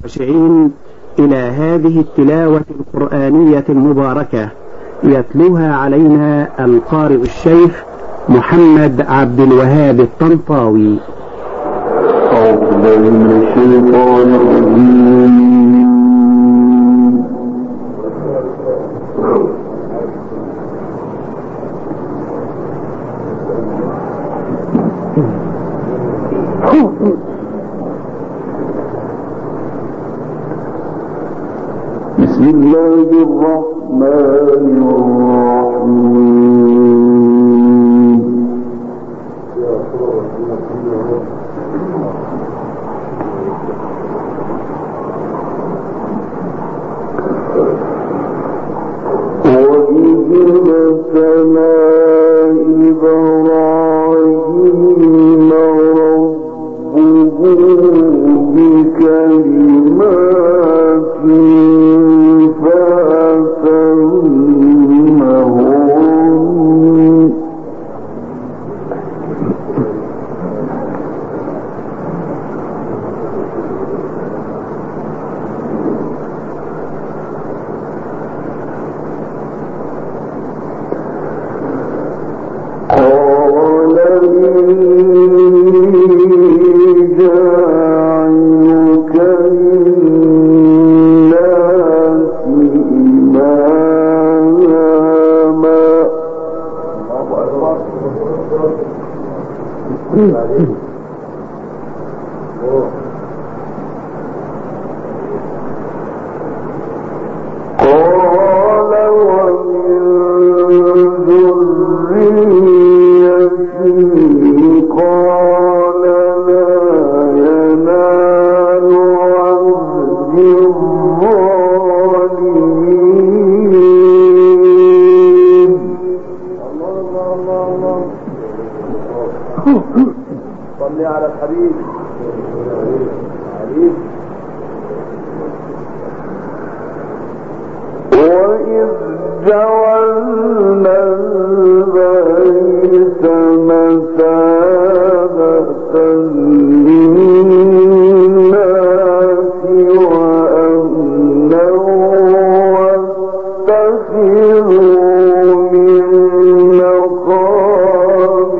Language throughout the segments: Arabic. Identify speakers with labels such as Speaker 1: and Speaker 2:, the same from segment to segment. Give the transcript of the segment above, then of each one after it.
Speaker 1: خاشعين إلى هذه التلاوة القرآنية المباركة يتلوها علينا القارئ الشيخ محمد عبد الوهاب الطنطاوي.
Speaker 2: أعوذ بالله من الشيطان الرجيم. بسم الله الرحمن الرحيم. وإذ ابتلى إبراهيم ربه بكلمات
Speaker 3: صلي على الحبيب. وإذ جعلنا البيت مثابة للناس وأمنا واتخذوا من مقام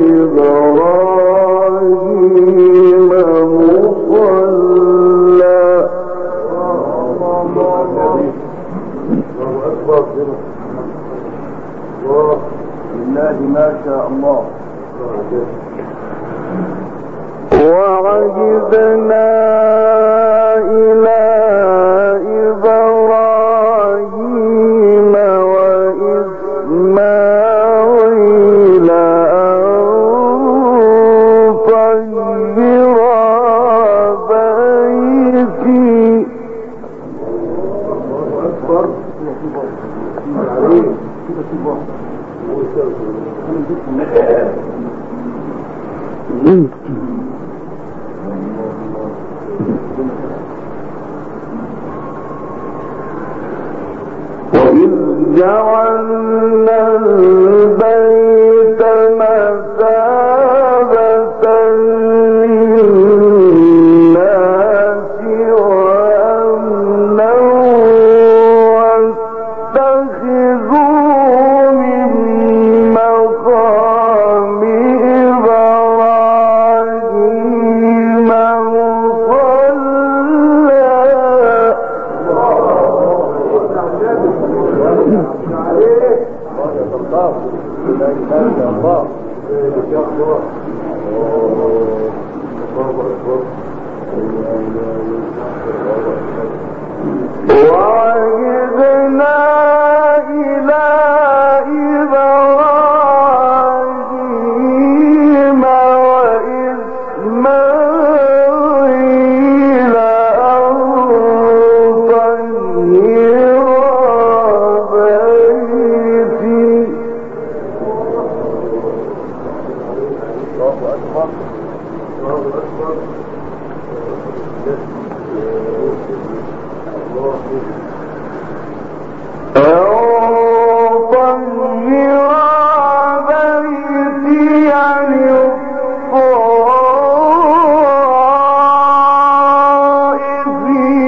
Speaker 3: إبراهيم مصلى. لله ما شاء الله. وعهدنا إلى إبراهيم وإسماعيل أن طهرا بيتي. وإذ جعلنا البيت مثابة للناس وأمنا واتخذوا من مقام إبراهيم وعهدنا إلى إبراهيم وإسماعيل أن طهرا بيتي. الله أكبر. الله أكبر. الطائفين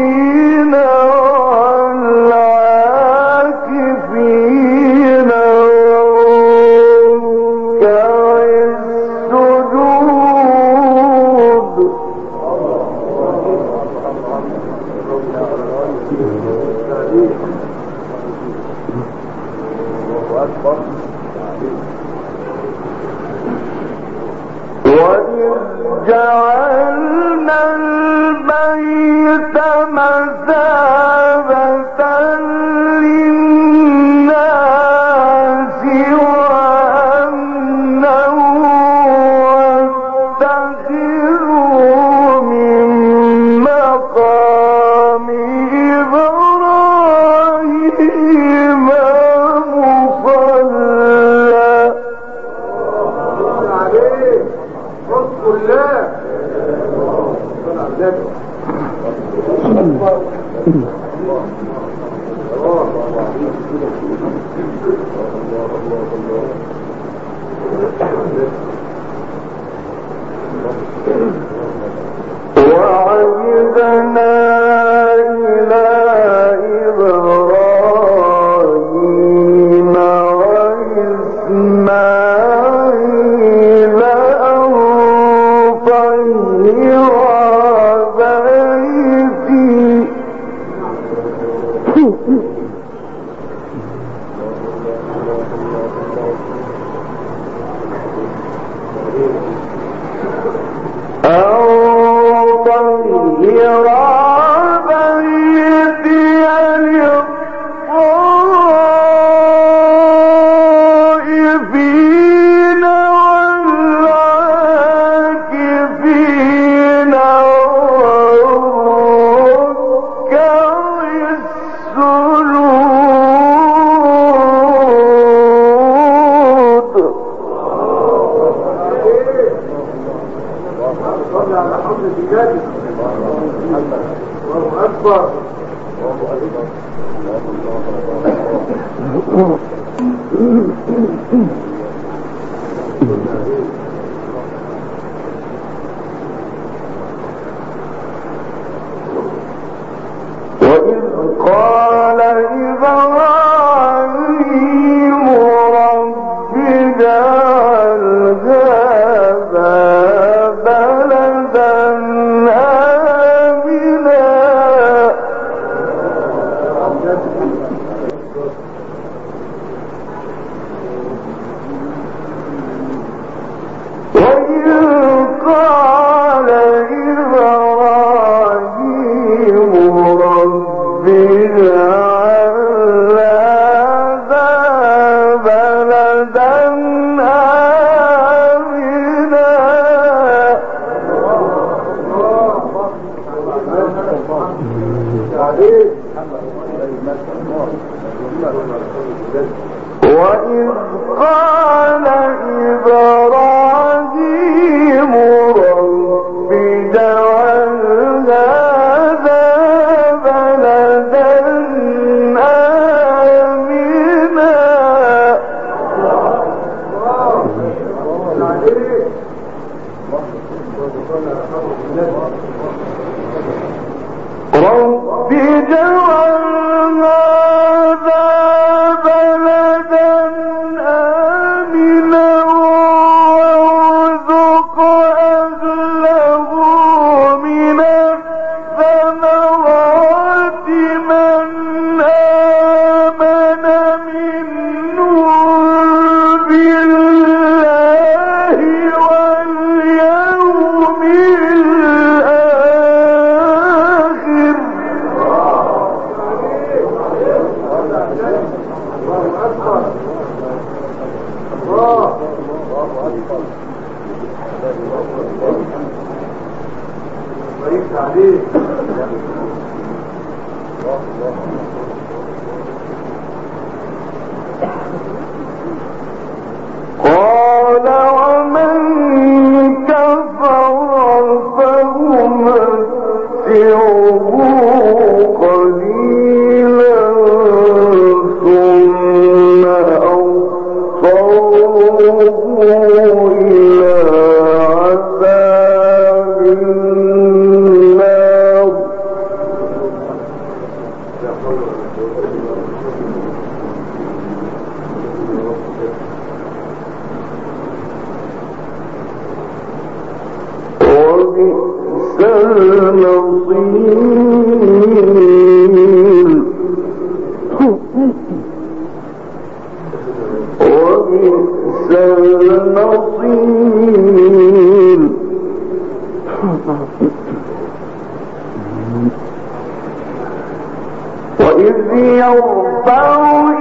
Speaker 3: وإذ يرفع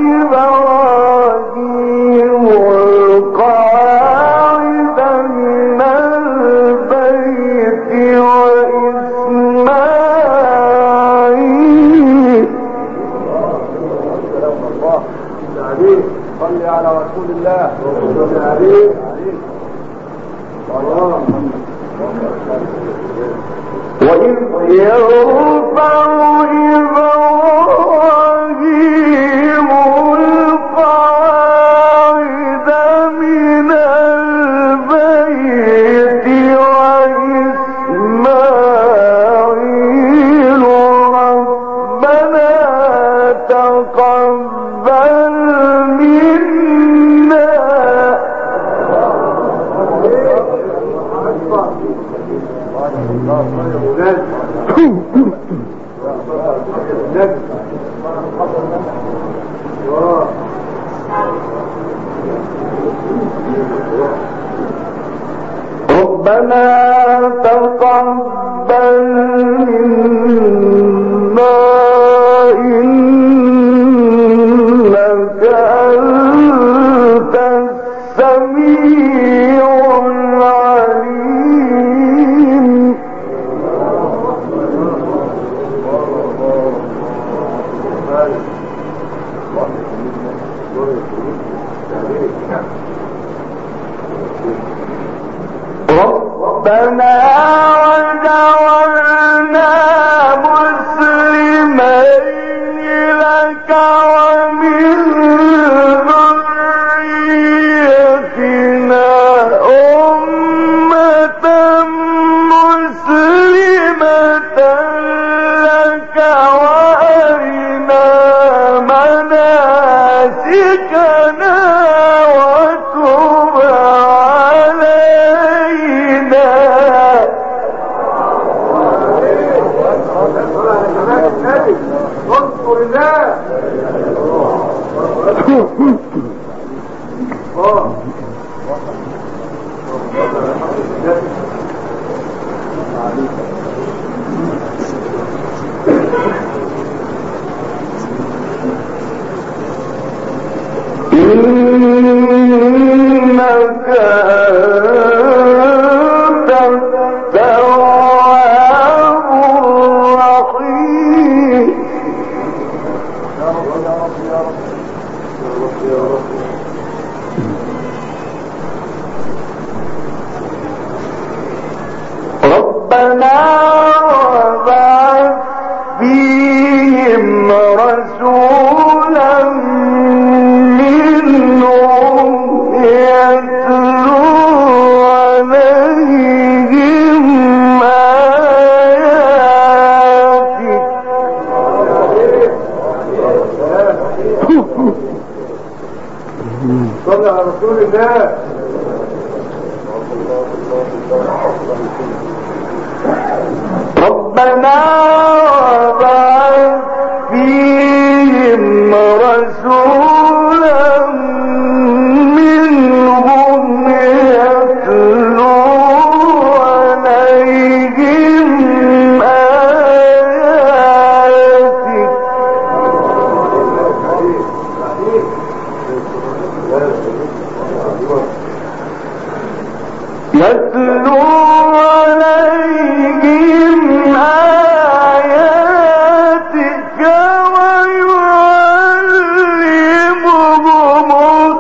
Speaker 3: إبراهيم القواعد من البيت وإسماعيل
Speaker 2: صل على رسول الله صل عليه
Speaker 3: وإذ يرفع إبراهيم القواعد من البيت وإسماعيل ربنا تقبل منا ربنا تقبل منا إنك أنت السميع العليم ربنا وجعلنا مسلمين لك ومن ذريتنا أمة مسلمة لك وأرنا مناسكنا وتب علينا
Speaker 2: اذكر الله
Speaker 3: إنك أنت التواب الرحيم ربنا وبعث فيهم رسولا منهم يتلو عليهم آياتك
Speaker 2: صل على رسول الله
Speaker 3: ربنا وبعث فيهم رسولا منهم يتلو عليهم آياتك يتلو عليهم آياتك ويعلمهم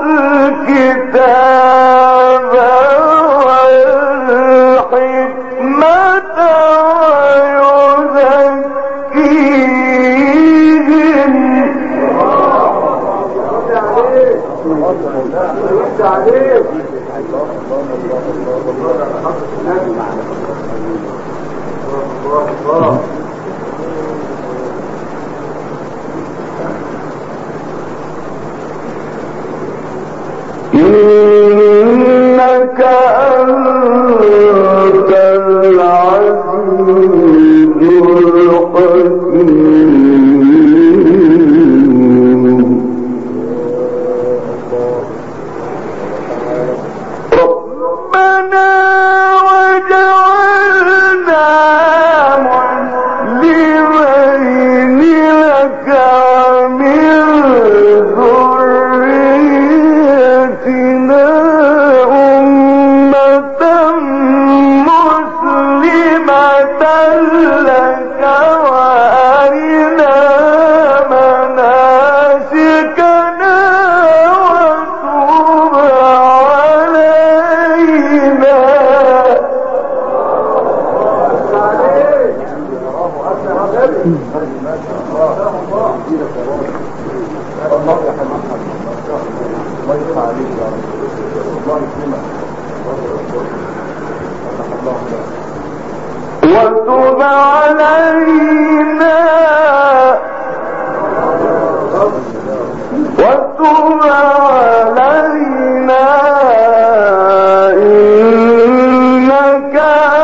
Speaker 3: الكتاب والحكمة ويزكيهم إنك أنت العزيز الحكيم ربنا وجعلنا لك وأرنا مناسكنا وتب علينا. وتب علينا وتب علينا إنك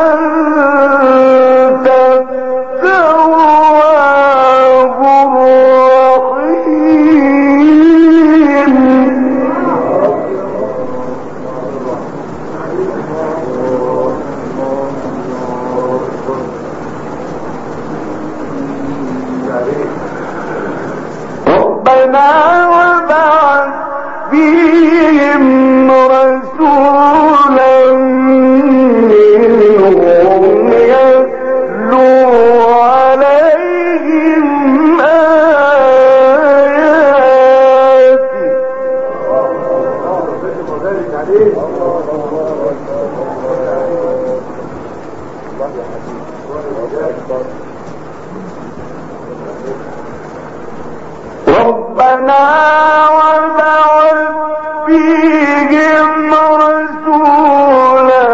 Speaker 3: أنت التواب الرحيم. ربنا وابعث فيهم رسولا منهم يتلو عليهم آياتك. ربنا وابعث فيهم رسولا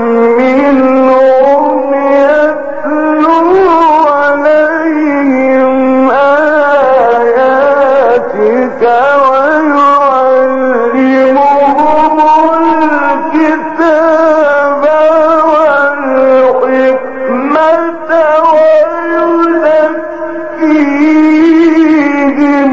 Speaker 3: منهم يتلو عليهم آياتك ويعلمهم الكتاب والحكمة ويزكيهم.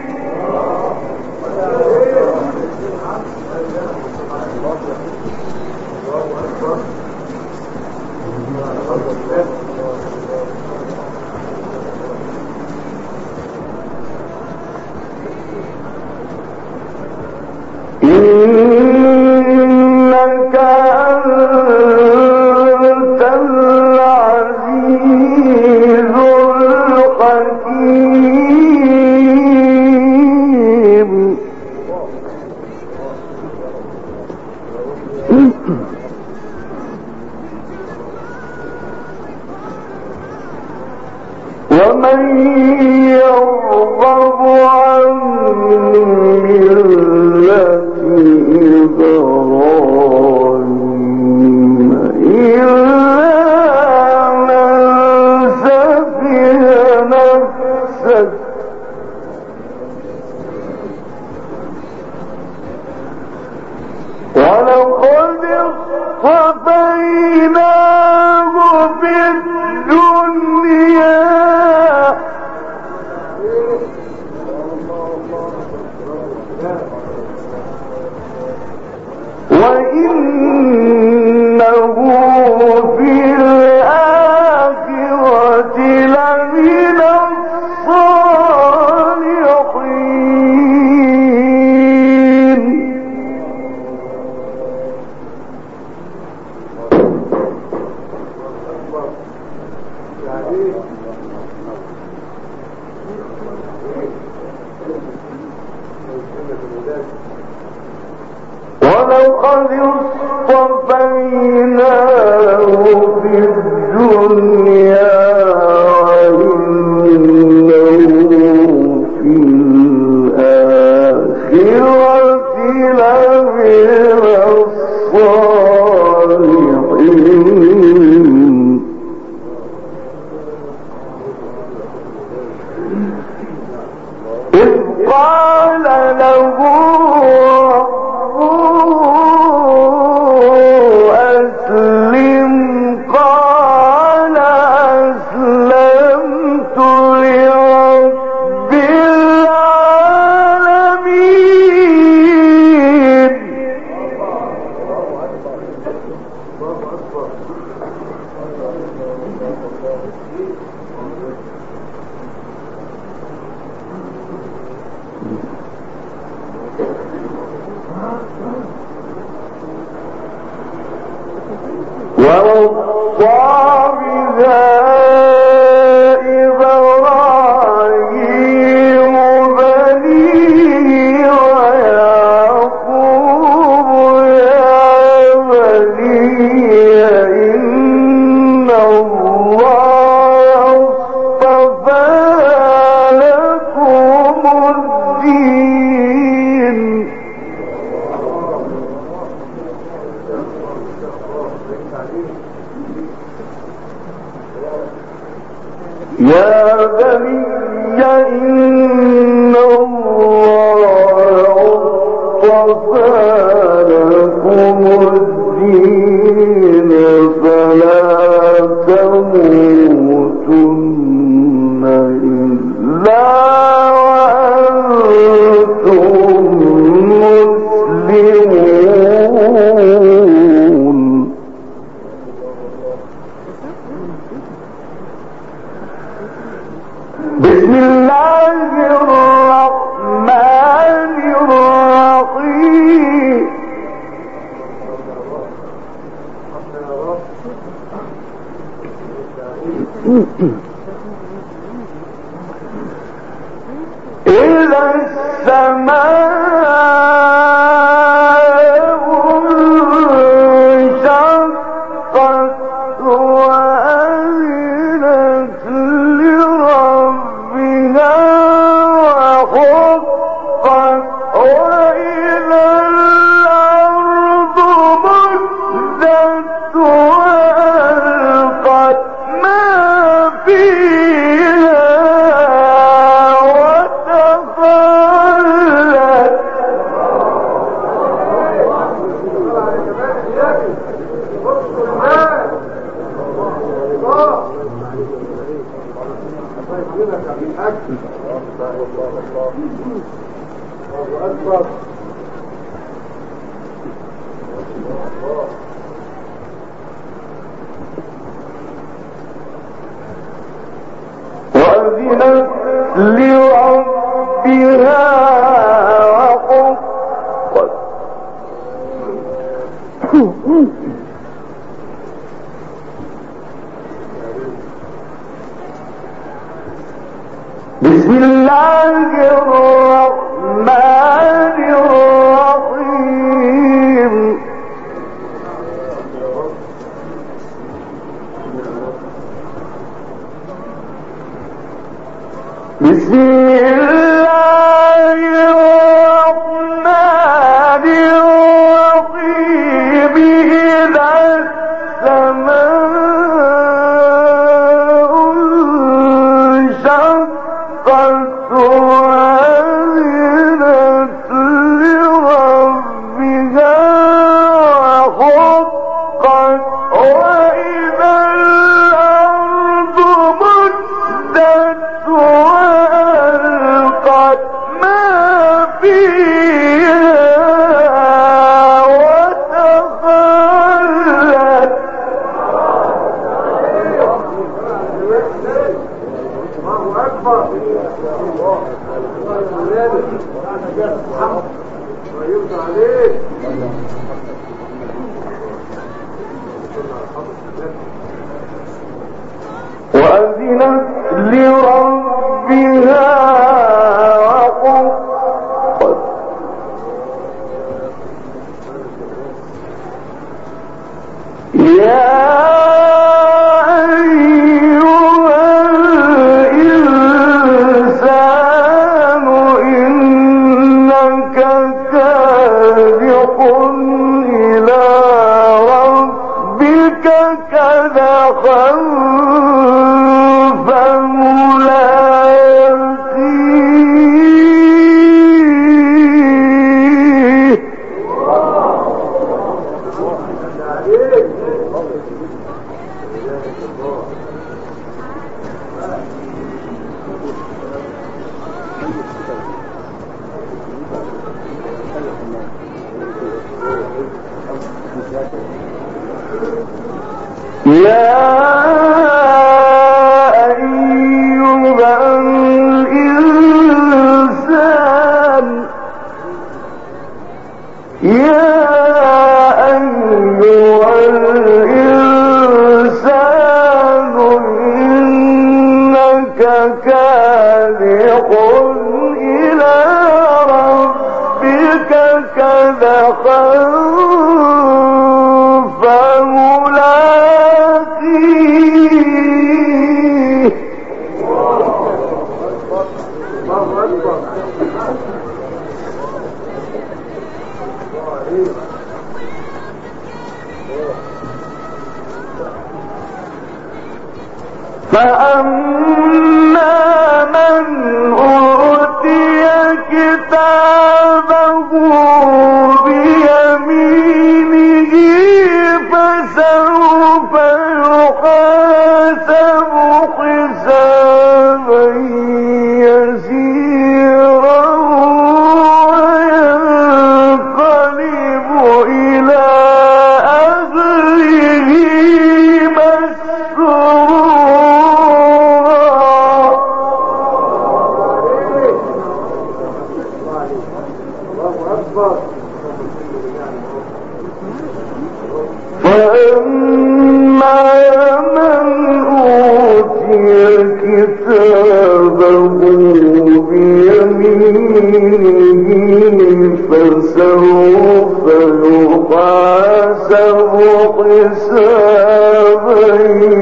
Speaker 3: إنك أنت العزيز الحكيم. ومن يرغب عن ملة إبراهيم إلا من سفه نفسه ولقد اصطفيناه في الدنيا وإنه في الآخرة لمن الصالحين. ولقد اصطفيناه في الدنيا وإنه في الآخرة لمن الصالحين. إذ قال له أسلم قال يا بني إن الله اصطفى لكم الدين فلا تموتن إلا وأنتم مسلمون. بسم الله الرحمن الرحيم. إذا السماء انشقت وأذنت لربها وحقت وإذا الأرض مدت وألقت ما فيها وتخلت. وأذنت لربها وحقت. بسم الله الرحمن الرحيم. بسم الله الرحمن الرحيم. إذا السماء انشقت وأذنت لربها وحقت وإذا الأرض مدت وألقت ما فيها وتخلت. وأذنت لربها وحقت. يا أيها الإنسان إنك كادح إلى ربك كدحا فملاقيه. يا أيها الإنسان يا أيها الإنسان إنك كادح إلى ربك كدحا فملاقيه. فأما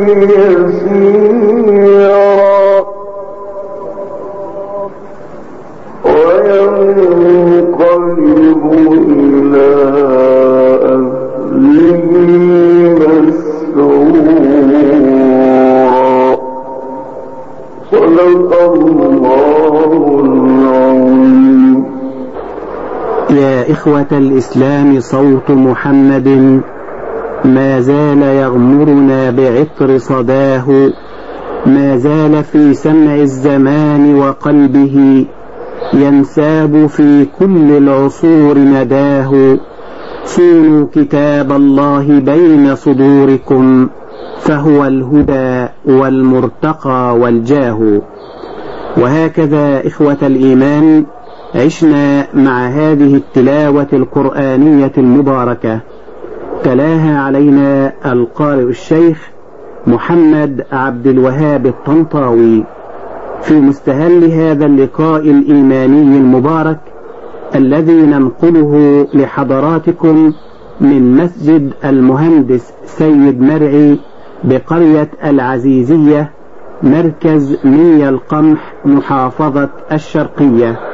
Speaker 3: يسيرا وينقلب إلى أهله مسرورا. صدق الله العظيم.
Speaker 1: يا إخوة الإسلام، صوت محمد ما زال يغمرنا بعطر صداه، ما زال في سمع الزمان وقلبه، ينساب في كل العصور نداه. صونوا كتاب الله بين صدوركم، فهو الهدى والمرتقى والجاه. وهكذا إخوة الإيمان عشنا مع هذه التلاوة القرآنية المباركة، تلاها علينا القارئ الشيخ محمد عبد الوهاب الطنطاوي في مستهل هذا اللقاء الإيماني المبارك الذي ننقله لحضراتكم من مسجد المهندس سيد مرعي بقرية العزيزية، مركز مية القمح، محافظة الشرقية.